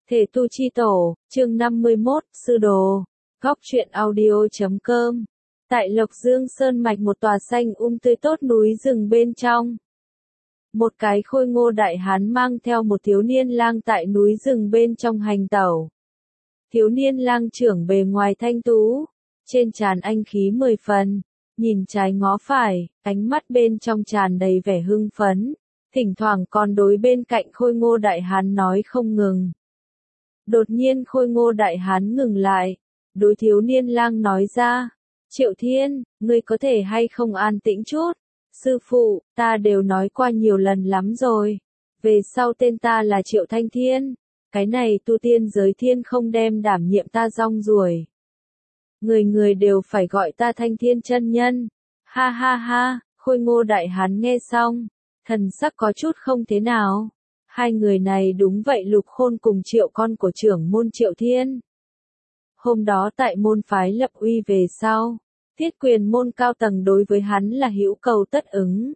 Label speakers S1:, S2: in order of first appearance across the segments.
S1: Thể tu chi tổ, chương 51, sư đồ. Góc truyện audio.com. Tại Lộc Dương Sơn mạch một tòa xanh tươi tốt núi rừng bên trong. Một cái khôi ngô đại hán mang theo một thiếu niên lang tại núi rừng bên trong hành tẩu. Thiếu niên lang trưởng bề ngoài thanh tú, trên trán anh khí 10 phần, nhìn trái ngó phải, ánh mắt bên trong tràn đầy vẻ hưng phấn, thỉnh thoảng còn đối bên cạnh khôi ngô đại hán nói không ngừng. Đột nhiên khôi ngô đại hán ngừng lại, đối thiếu niên lang nói ra, Triệu Thiên, ngươi có thể hay không an tĩnh chút? Sư phụ, ta đều nói qua nhiều lần lắm rồi. Về sau tên ta là Triệu Thanh Thiên, cái này tu tiên giới thiên không đem đảm nhiệm ta rong ruổi. Người người đều phải gọi ta Thanh Thiên chân nhân. Ha ha ha, khôi ngô đại hán nghe xong, thần sắc có chút không thế nào. Hai người này đúng vậy Lục Khôn cùng Triệu con của trưởng môn Triệu Thiên. Hôm đó tại môn phái lập uy về sau, thiết quyền môn cao tầng đối với hắn là hữu cầu tất ứng.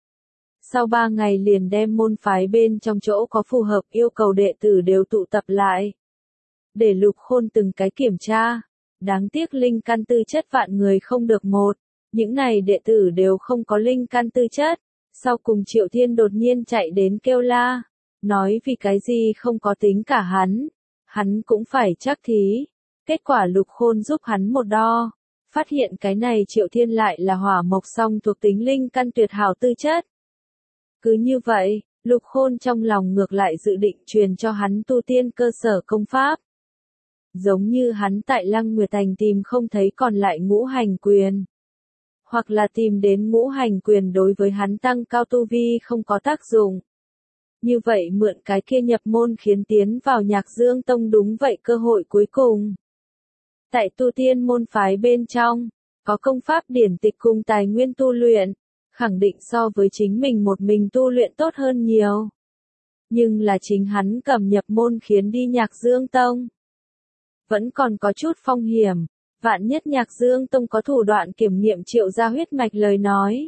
S1: Sau 3 ngày liền đem môn phái bên trong chỗ có phù hợp yêu cầu đệ tử đều tụ tập lại. Để Lục Khôn từng cái kiểm tra, đáng tiếc linh căn tư chất vạn người không được một, những này đệ tử đều không có linh căn tư chất. Sau cùng Triệu Thiên đột nhiên chạy đến kêu la, nói vì cái gì không có tính cả hắn cũng phải chắc thí. Kết quả Lục Khôn giúp hắn một đo, phát hiện cái này Triệu Thiên lại là hỏa mộc song thuộc tính linh căn tuyệt hảo tư chất. Cứ như vậy, Lục Khôn trong lòng ngược lại dự định truyền cho hắn tu tiên cơ sở công pháp. Giống như hắn tại Lăng Nguyệt Thành tìm không thấy còn lại ngũ hành quyền. Hoặc là tìm đến ngũ hành quyền đối với hắn tăng cao tu vi không có tác dụng. Như vậy mượn cái kia nhập môn khiến tiến vào Nhạc Dương Tông đúng vậy cơ hội cuối cùng. Tại tu tiên môn phái bên trong, có công pháp điển tịch cùng tài nguyên tu luyện, khẳng định so với chính mình một mình tu luyện tốt hơn nhiều. Nhưng là chính hắn cầm nhập môn khiến đi Nhạc Dương Tông. Vẫn còn có chút phong hiểm, vạn nhất Nhạc Dương Tông có thủ đoạn kiểm nghiệm Triệu gia huyết mạch lời nói.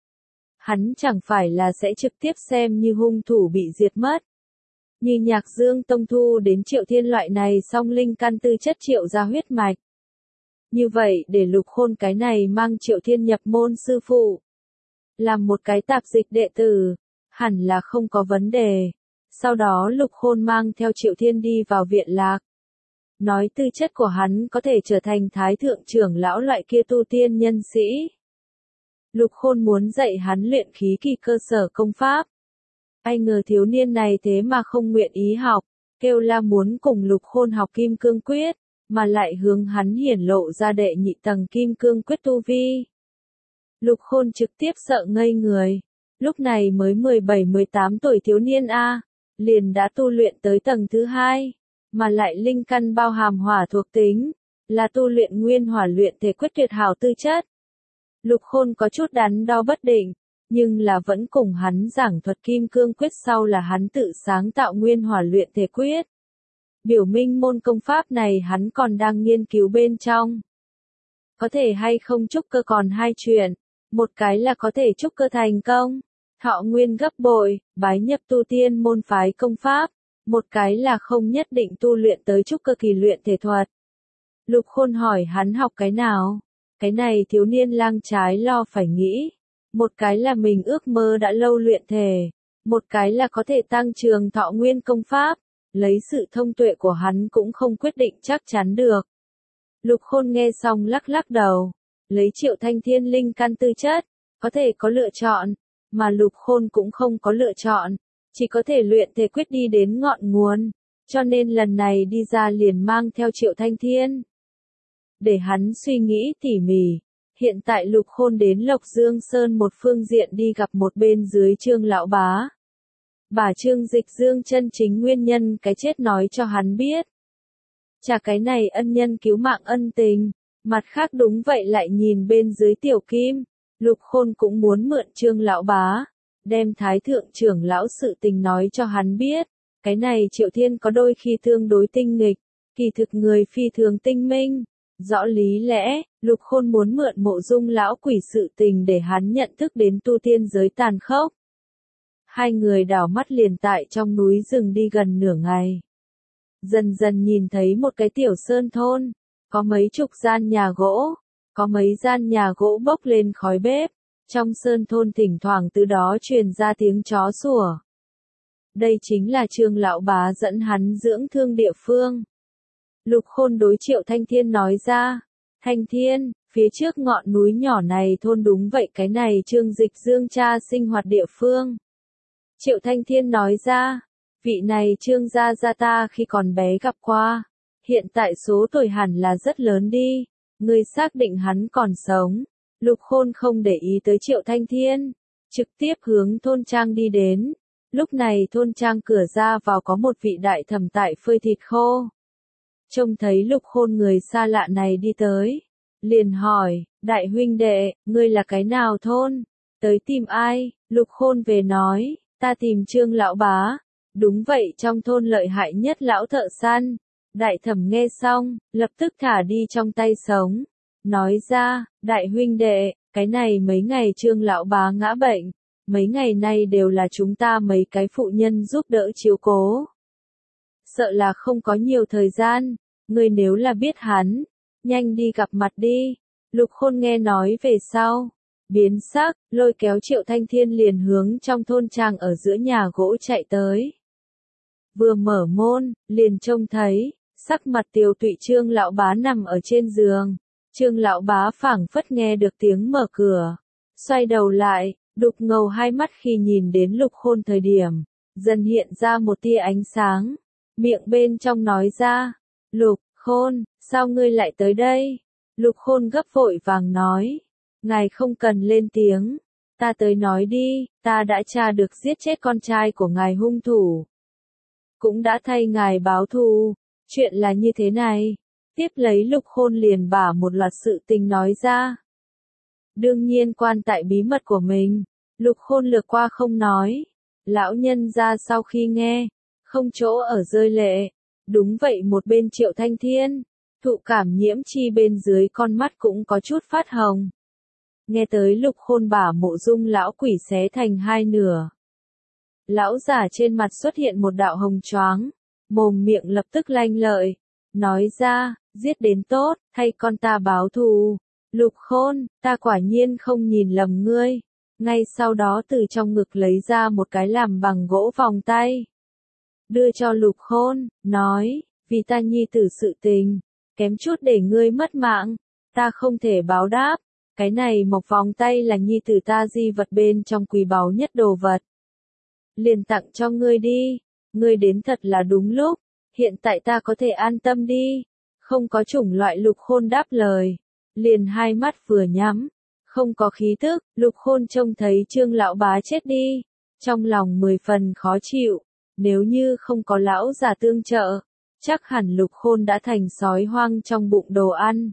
S1: Hắn chẳng phải là sẽ trực tiếp xem như hung thủ bị diệt mất. Như Nhạc Dương Tông thu đến Triệu Thiên loại này song linh căn tư chất Triệu gia huyết mạch. Như vậy để Lục Khôn cái này mang Triệu Thiên nhập môn sư phụ. Làm một cái tạp dịch đệ tử, hẳn là không có vấn đề. Sau đó Lục Khôn mang theo Triệu Thiên đi vào viện lạc. Nói tư chất của hắn có thể trở thành thái thượng trưởng lão loại kia tu tiên nhân sĩ. Lục Khôn muốn dạy hắn luyện khí kỳ cơ sở công pháp. Ai ngờ thiếu niên này thế mà không nguyện ý học, kêu la muốn cùng Lục Khôn học Kim Cương Quyết, mà lại hướng hắn hiển lộ ra đệ nhị tầng Kim Cương Quyết tu vi. Lục Khôn trực tiếp sợ ngây người, lúc này mới 17-18 tuổi thiếu niên liền đã tu luyện tới tầng thứ 2, mà lại linh căn bao hàm hỏa thuộc tính, là tu luyện nguyên hỏa luyện thể quyết tuyệt hảo tư chất. Lục Khôn có chút đắn đo bất định, nhưng là vẫn cùng hắn giảng thuật Kim Cương Quyết sau là hắn tự sáng tạo nguyên hỏa luyện thể quyết. Biểu minh môn công pháp này hắn còn đang nghiên cứu bên trong. Có thể hay không trúc cơ còn hai chuyện, một cái là có thể trúc cơ thành công, thọ nguyên gấp bội, bái nhập tu tiên môn phái công pháp, một cái là không nhất định tu luyện tới trúc cơ kỳ luyện thể thuật. Lục Khôn hỏi hắn học cái nào? Cái này thiếu niên lang trái lo phải nghĩ. Một cái là mình ước mơ đã lâu luyện thể, một cái là có thể tăng trường thọ nguyên công pháp, lấy sự thông tuệ của hắn cũng không quyết định chắc chắn được. Lục Khôn nghe xong lắc lắc đầu, lấy Triệu Thanh Thiên linh căn tư chất, có thể có lựa chọn, mà Lục Khôn cũng không có lựa chọn, chỉ có thể luyện thể quyết đi đến ngọn nguồn, cho nên lần này đi ra liền mang theo Triệu Thanh Thiên. Để hắn suy nghĩ tỉ mỉ. Hiện tại Lục Khôn đến Lộc Dương Sơn một phương diện đi gặp một bên dưới Trương lão bá. Bà Trương Dịch Dương chân chính nguyên nhân cái chết nói cho hắn biết. Chả cái này ân nhân cứu mạng ân tình, mặt khác đúng vậy lại nhìn bên dưới Tiểu Kim, Lục Khôn cũng muốn mượn Trương lão bá, đem thái thượng trưởng lão sự tình nói cho hắn biết. Cái này Triệu Thiên có đôi khi tương đối tinh nghịch, kỳ thực người phi thường tinh minh. Rõ lý lẽ, Lục Khôn muốn mượn Mộ Dung lão quỷ sự tình để hắn nhận thức đến tu tiên giới tàn khốc. Hai người đảo mắt liền tại trong núi rừng đi gần nửa ngày. Dần dần nhìn thấy một cái tiểu sơn thôn, có mấy chục gian nhà gỗ, có mấy gian nhà gỗ bốc lên khói bếp, trong sơn thôn thỉnh thoảng từ đó truyền ra tiếng chó sủa. Đây chính là Trương lão bá dẫn hắn dưỡng thương địa phương. Lục Khôn đối Triệu Thanh Thiên nói ra, Thanh Thiên, phía trước ngọn núi nhỏ này thôn đúng vậy, cái này Trương Dịch Dương cha sinh hoạt địa phương. Triệu Thanh Thiên nói ra, vị này Trương gia gia ta khi còn bé gặp qua, hiện tại số tuổi hẳn là rất lớn đi, ngươi xác định hắn còn sống. Lục Khôn không để ý tới Triệu Thanh Thiên, trực tiếp hướng thôn trang đi đến. Lúc này thôn trang cửa ra vào có một vị đại thẩm tại phơi thịt khô. Trông thấy Lục Khôn người xa lạ này đi tới, liền hỏi, đại huynh đệ, ngươi là cái nào thôn? Tới tìm ai? Lục Khôn về nói, ta tìm Trương lão bá. Đúng vậy, trong thôn lợi hại nhất lão thợ săn. Đại thẩm nghe xong, lập tức thả đi trong tay sống. Nói ra, đại huynh đệ, cái này mấy ngày Trương lão bá ngã bệnh. Mấy ngày nay đều là chúng ta mấy cái phụ nhân giúp đỡ chiếu cố. Sợ là không có nhiều thời gian, ngươi nếu là biết hắn, nhanh đi gặp mặt đi. Lục Khôn nghe nói về sau, biến sắc, lôi kéo Triệu Thanh Thiên liền hướng trong thôn trang ở giữa nhà gỗ chạy tới. Vừa mở môn, liền trông thấy, sắc mặt tiều tụy Trương lão bá nằm ở trên giường. Trương lão bá phảng phất nghe được tiếng mở cửa, xoay đầu lại, đục ngầu hai mắt khi nhìn đến Lục Khôn thời điểm, dần hiện ra một tia ánh sáng, miệng bên trong nói ra, Lục Khôn, sao ngươi lại tới đây? Lục Khôn gấp vội vàng nói, ngài không cần lên tiếng, ta tới nói đi, ta đã tra được giết chết con trai của ngài hung thủ. Cũng đã thay ngài báo thù, chuyện là như thế này. Tiếp lấy Lục Khôn liền bả một loạt sự tình nói ra. Đương nhiên quan tại bí mật của mình, Lục Khôn lược qua không nói. Lão nhân ra sau khi nghe, không chỗ ở rơi lệ. Đúng vậy, một bên Triệu Thanh Thiên, thụ cảm nhiễm chi bên dưới con mắt cũng có chút phát hồng. Nghe tới Lục Khôn bả Mộ Dung lão quỷ xé thành hai nửa. Lão giả trên mặt xuất hiện một đạo hồng choáng, mồm miệng lập tức lanh lợi, nói ra, giết đến tốt, thay con ta báo thù. Lục Khôn, ta quả nhiên không nhìn lầm ngươi. Ngay sau đó từ trong ngực lấy ra một cái làm bằng gỗ vòng tay. Đưa cho Lục Khôn, nói, vì ta nhi tử sự tình, kém chút để ngươi mất mạng, ta không thể báo đáp. Cái này một vòng tay là nhi tử ta di vật bên trong quý báu nhất đồ vật. Liền tặng cho ngươi đi, ngươi đến thật là đúng lúc, hiện tại ta có thể an tâm đi. Không có chủng loại. Lục Khôn đáp lời, liền hai mắt vừa nhắm, không có khí tức. Lục Khôn trông thấy Trương lão bá chết đi, trong lòng 10 phần khó chịu, nếu như không có lão già tương trợ, chắc hẳn Lục Khôn đã thành sói hoang trong bụng đồ ăn.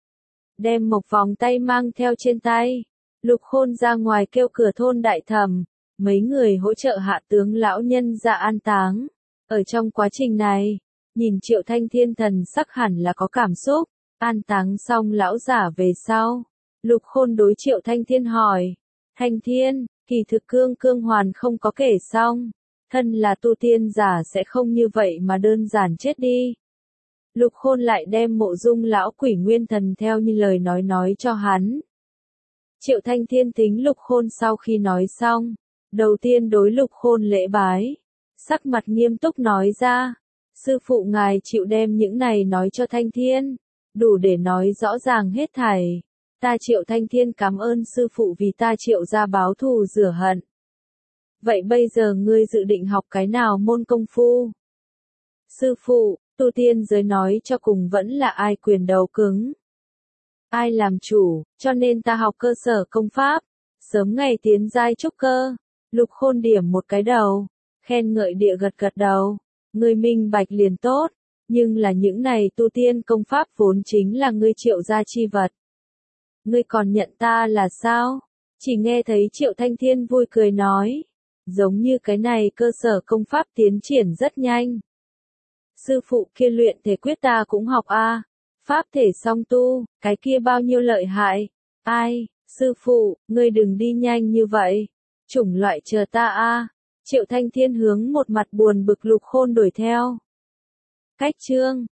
S1: Đem một vòng tay mang theo trên tay, Lục Khôn ra ngoài kêu cửa thôn đại thẩm, mấy người hỗ trợ hạ tướng lão nhân ra an táng. Ở trong quá trình này, nhìn Triệu Thanh Thiên thần sắc hẳn là có cảm xúc. An táng xong lão giả về sau, Lục Khôn đối Triệu Thanh Thiên hỏi, Thanh Thiên, kỳ thực cương hoàn không có kể xong, thân là tu tiên giả sẽ không như vậy mà đơn giản chết đi. Lục Khôn lại đem Mộ Dung lão quỷ nguyên thần theo như lời nói cho hắn. Triệu Thanh Thiên tính Lục Khôn sau khi nói xong, đầu tiên đối Lục Khôn lễ bái, sắc mặt nghiêm túc nói ra, sư phụ ngài chịu đem những này nói cho Thanh Thiên, đủ để nói rõ ràng hết thảy. Ta Triệu Thanh Thiên cảm ơn sư phụ vì ta Triệu gia báo thù rửa hận. Vậy bây giờ ngươi dự định học cái nào môn công phu? Sư phụ, tu tiên giới nói cho cùng vẫn là ai quyền đầu cứng, ai làm chủ, cho nên ta học cơ sở công pháp, sớm ngày tiến giai trúc cơ. Lục Khôn điểm một cái đầu, khen ngợi địa gật gật đầu, ngươi minh bạch liền tốt, nhưng là những này tu tiên công pháp vốn chính là ngươi Triệu gia chi vật. Ngươi còn nhận ta là sao? Chỉ nghe thấy Triệu Thanh Thiên vui cười nói, giống như cái này cơ sở công pháp tiến triển rất nhanh. Sư phụ kia luyện thể quyết ta cũng học a, pháp thể song tu, cái kia bao nhiêu lợi hại. Ai, sư phụ, ngươi đừng đi nhanh như vậy, chủng loại chờ ta a. Triệu Thanh Thiên hướng một mặt buồn bực Lục Khôn đuổi theo. Cách chương